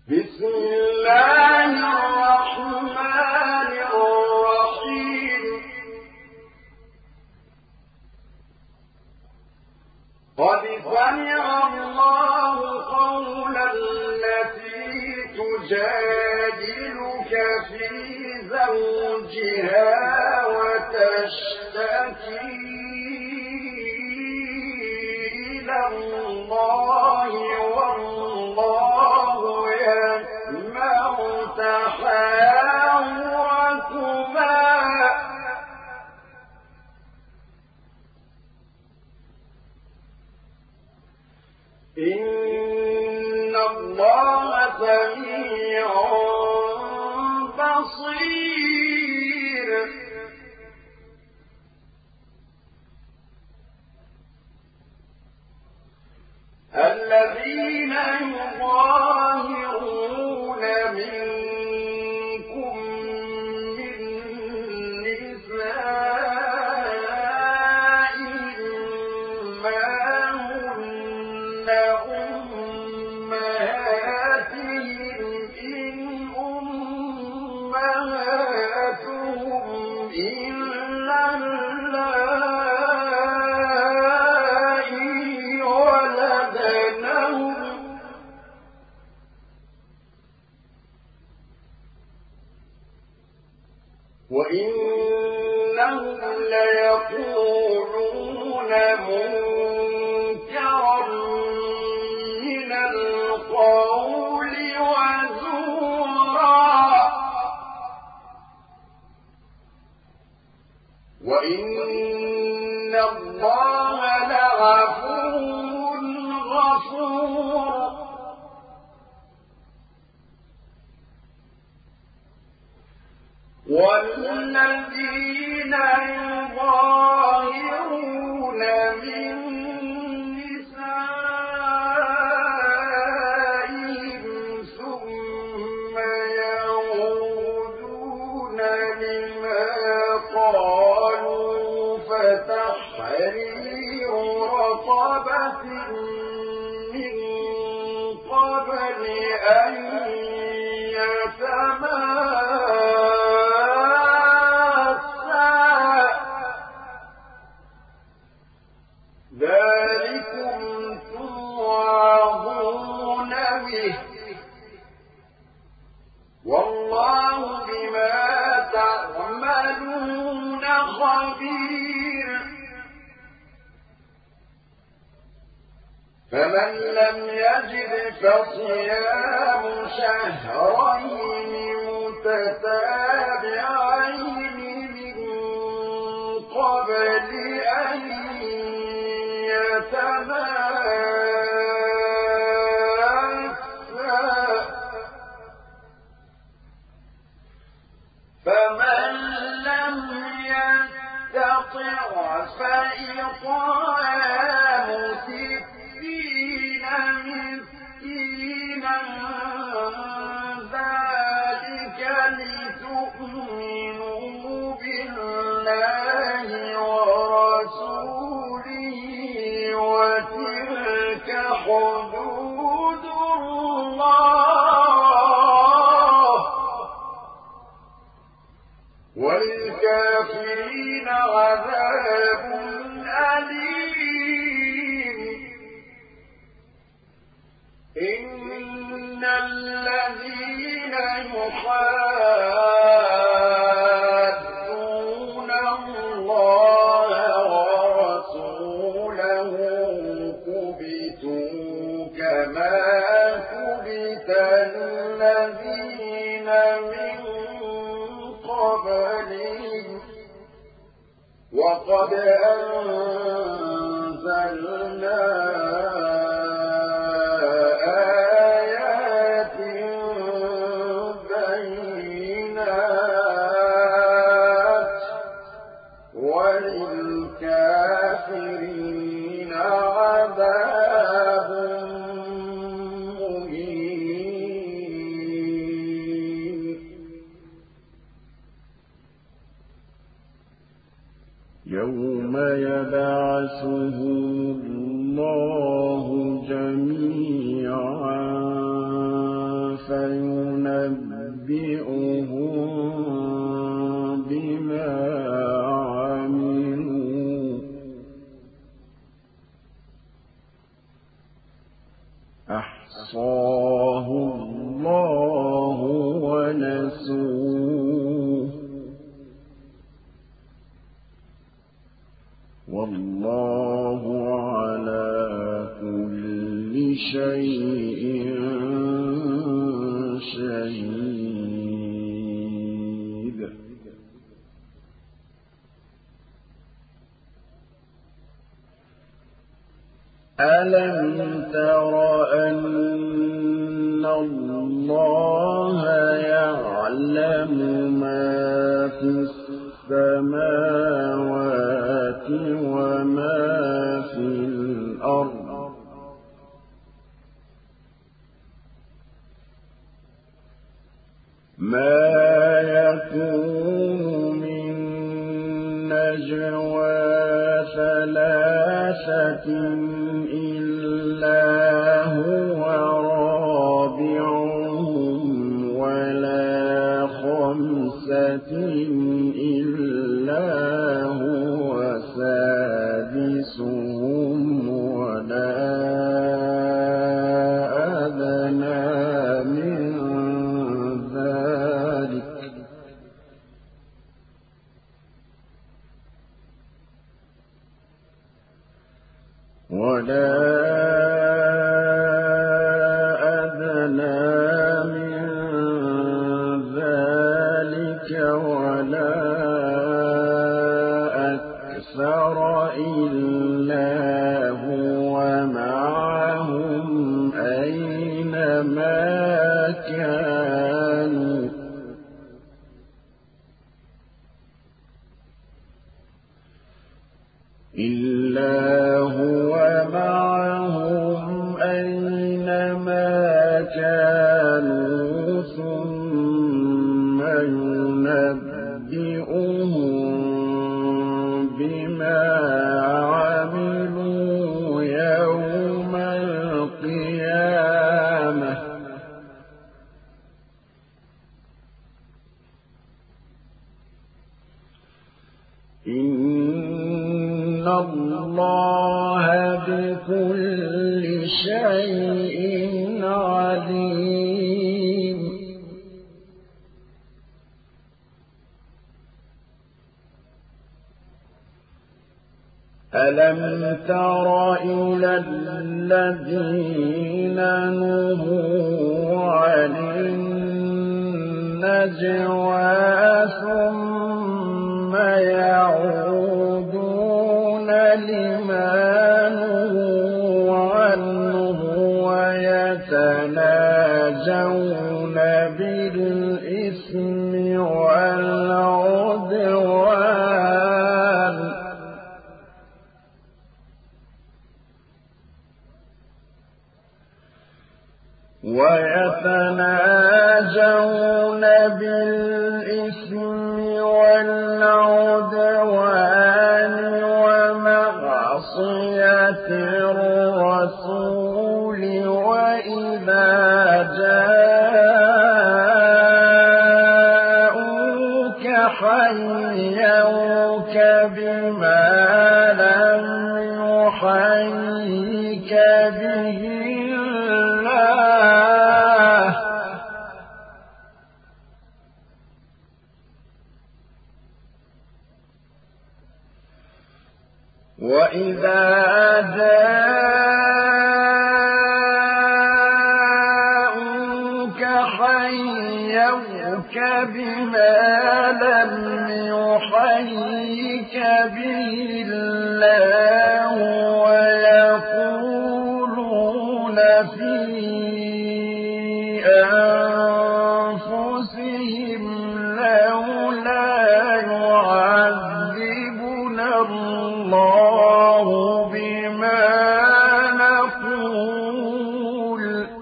بسم الله الرحمن الرحيم قد سمع الله قول التي تجادلك في زوجها وتشتكي إلى الله والله يسمع تحاوركما إن الله سميع بصير الذين يظاهرون منكم من نسائهم ما هن أمهاتهم إن أمهاتهم إلا اللائي ولدنهم وإنهم ليقولون منكرا من القول وزورا وإن الله لعفو غفور والذين يظاهرون من نسائهم ثم يعودون لما قالوا فتحرير رقبة من قبل أن ذلكم توعظون به والله بما تعملون خبير فمن لم يجد فصيام شهرين متتابعين من قبل أن فمن لم يستطع فإطعام 60 مسكينا ذلك لتؤمنوا بالله ورسوله وتلك حدود الله وللكافرين عذاب أليم إن الذين يحادون الله ورسوله كبتوا كما كبت الذين من قبلهم وقد أنزلنا آيات بينات وللكافرين عذاب مهين يوم يبعثهم الله جميعا فينبئهم بما عملوا أحصاه الله ونسوه والله على كل شيء شهيد. ألم تر أن الله يعلم ما في السماوات وما في الأرض ما يكون من نجوى ثلاثة إلا هو رابعهم ولا خمسة إلا هو سادسهم ولا أدنى من ذلك ولا أكثر إلا هو معهم أينما كانوا ثم ينبئهم بما عملوا يوم القيامة إن الله بكل شيء عليم. ألم تر إلى الذين نهوا عن النجوى ثم يعودون لما نهوا عنه ويتناجون بالإثم والعدوان ومعصية الرسول وإذا جاءوك حيوك بما لم يحيك به الله وإذا جاءوك حيوك بما لم يحيك به الله ويقولون في أنفسهم لولا يعذبنا الله بما نقول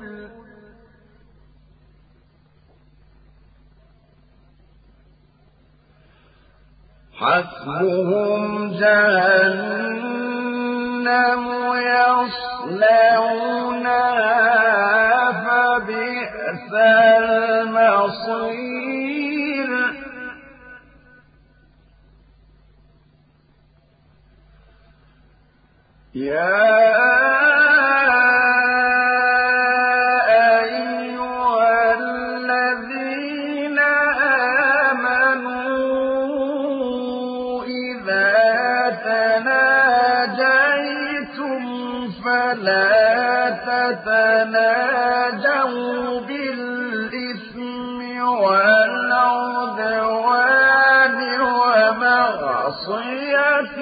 حسبهم جهنم يصلونها فبئس وبئس المصير يا أيها الذين آمنوا إذا تناجيتم فلا تتناجوا بالإثم والعدوان ومعصية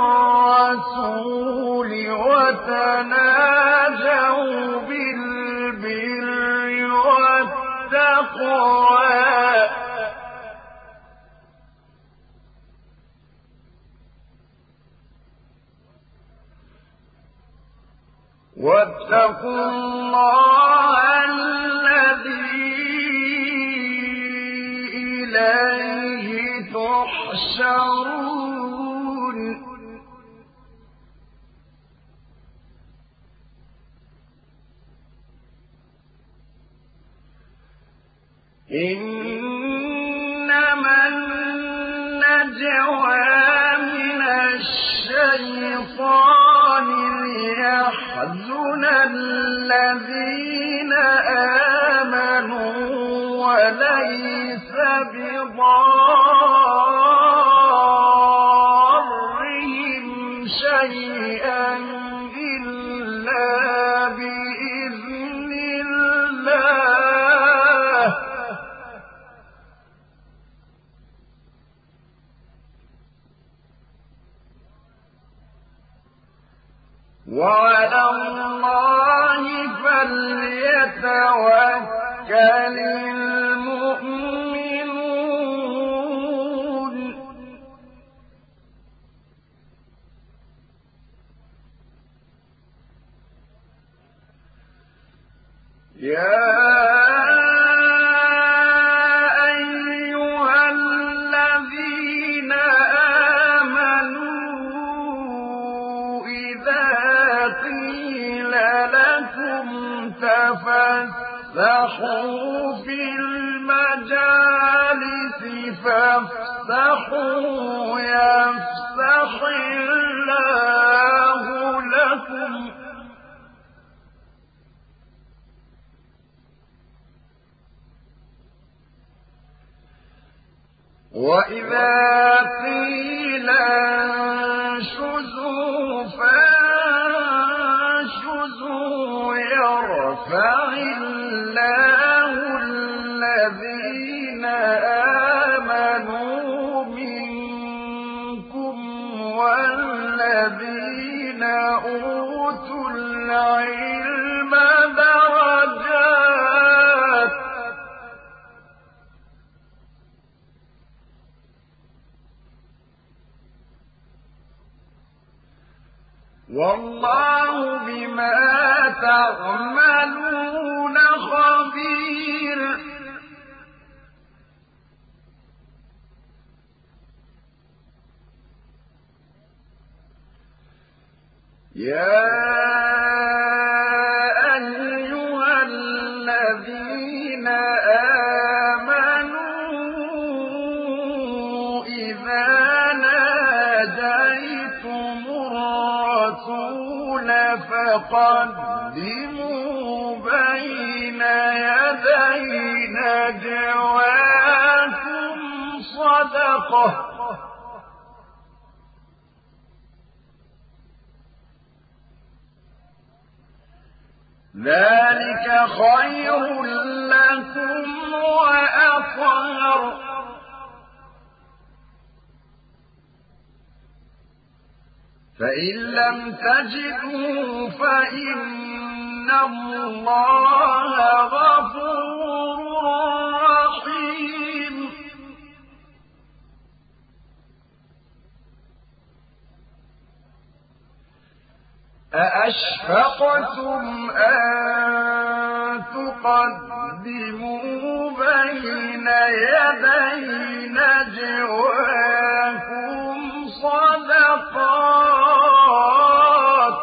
الرسول وتناجوا بالبر والتقوى واتقوا الله الذي إليه تحشرون إنما النجوى من الشيطان ليحزن الذين آمنوا وليس بضارهم شيئا إلا بإذن الله وعلى الله فليتوكل المؤمنون يا أيها الذين آمنوا إذا قيل لكم تفسحوا في المجالس فافسحوا يفسح الله لكم وإذا قيل انشزوا فانشزوا يرفع الله الذين آمنوا منكم والذين أوتوا العلم درجات والله بما تعملون خبير يا أيها الذين آمنوا إذا ناجيتم الرسول فقدموا بين يدي نجواكم صدقة ذلك خير لكم وأطهر فإن لم تجدوا فإن الله غفور رحيم أأشفقتم أن تقدموا بين يدي نجواكم صدقات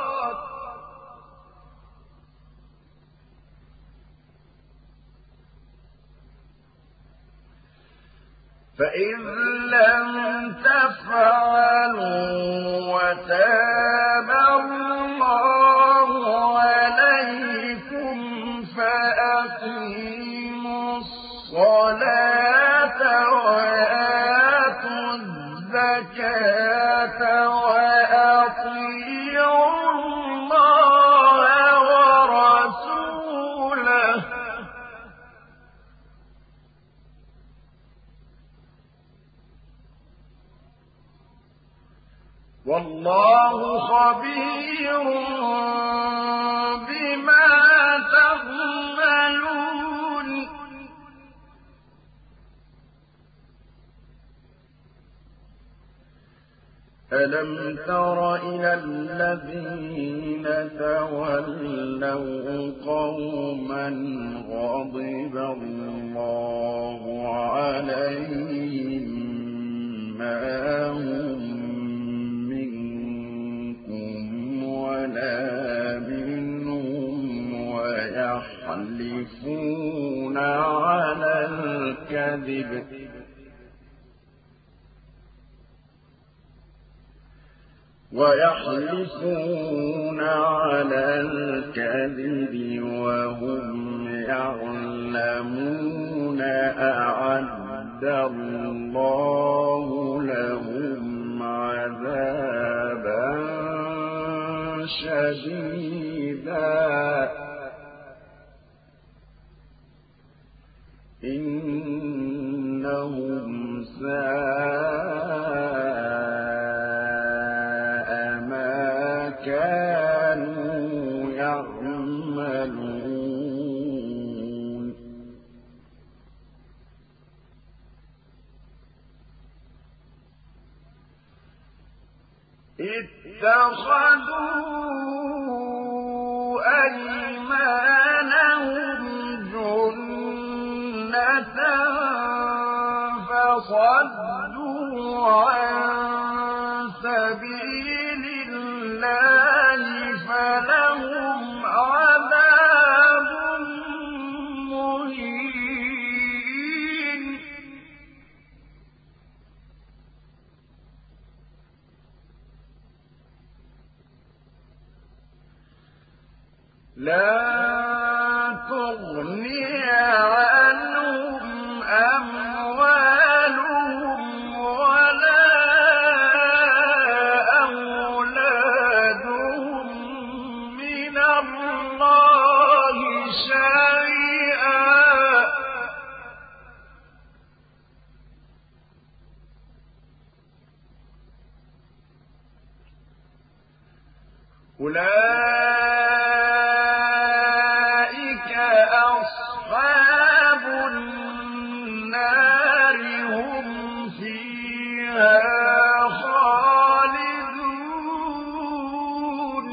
فإذ لم تفعلوا وتاب الله عليكم فأقيموا الصلاة وآتوا الزكاة وأطيعوا الله ورسوله والله خبير بما تعملون ألم تر إلى الذين تولوا قوما غضب الله عليهم ما هم منكم ولا منهم ويحلفون على الكذب وهم يعلمون أعد الله لهم عذابا شديدا إنهم ساء ما كانوا يعملون اتخذوا أيمانهم جنة فصدوا عن سبيل الله فلهم عذاب مهين لا تغني عنهم أموالهم ولا أولادهم من الله شيئا أولئك أصحاب النار هم فيها خالدون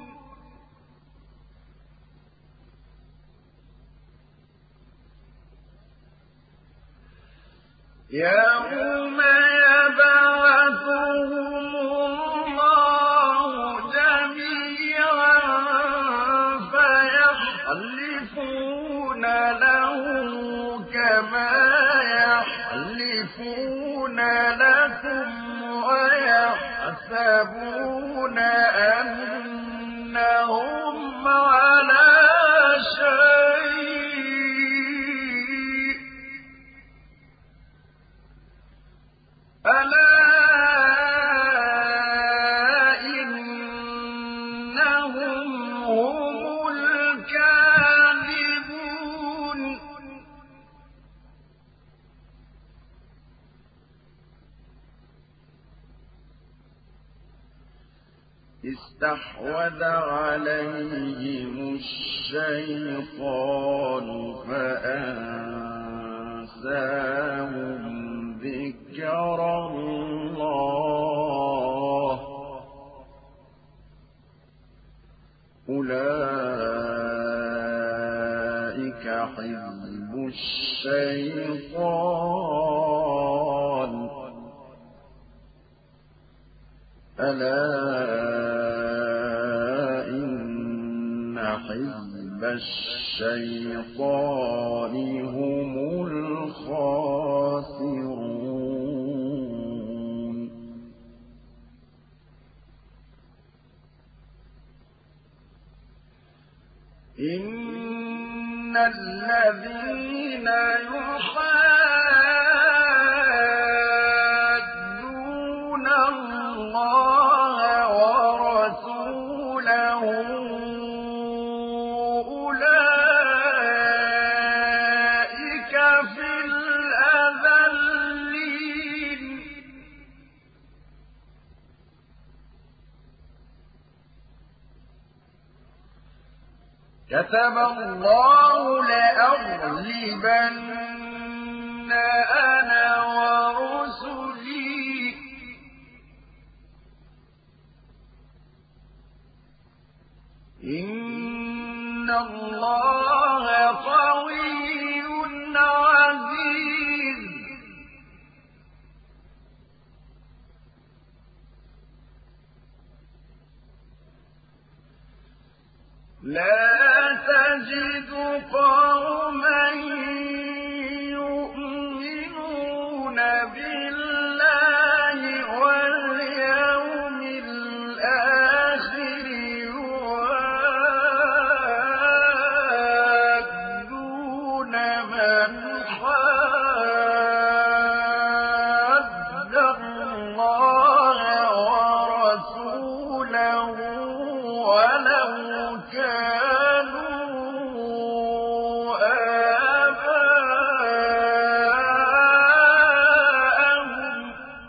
يوم يبعثهم الله جميعا فيحلفون له كما يحلفون لكم ويحسبون أنهم على شيء ألا إنهم هم الكاذبون استحوذ عليهم الشيطان فأنساهم ذكر الله أولئك حزب الشيطان ألا إن حزب الشيطان هم الخاسرون الذين يحادون الله ورسوله أولئك في الأذلين كتب الله لأغلبن أنا ورسلي إن الله قوي عزيز لا تجد قوما يؤمنون بالله واليوم الآخر يوادون من حاد الله ورسوله ولو كانوا آباءهم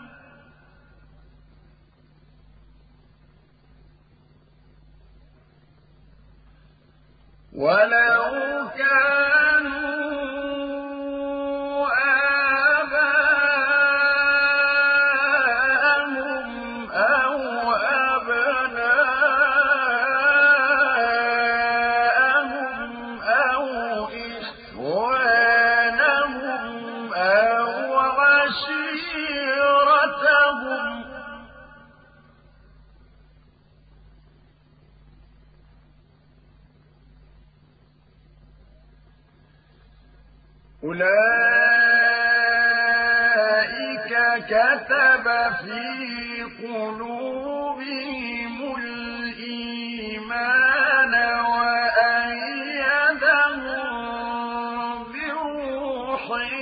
أو أبناءهم أو إخوانهم أو عشيرتهم أولئك كتب في قلوبهم الإيمان وأيدهم بروح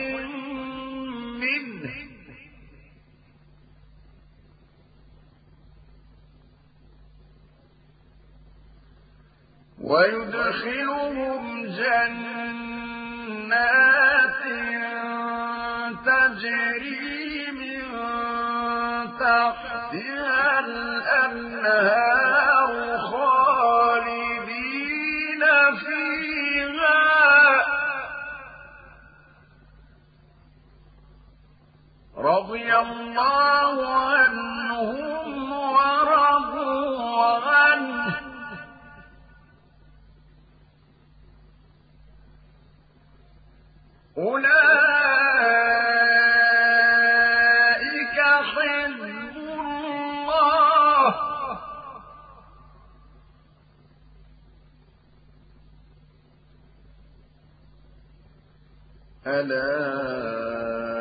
منه ويدخلهم جنات تجري من تحتها الأنهار خالدين فيها رضي الله عنهم ورضوا عنه أولئك حزب الله ألا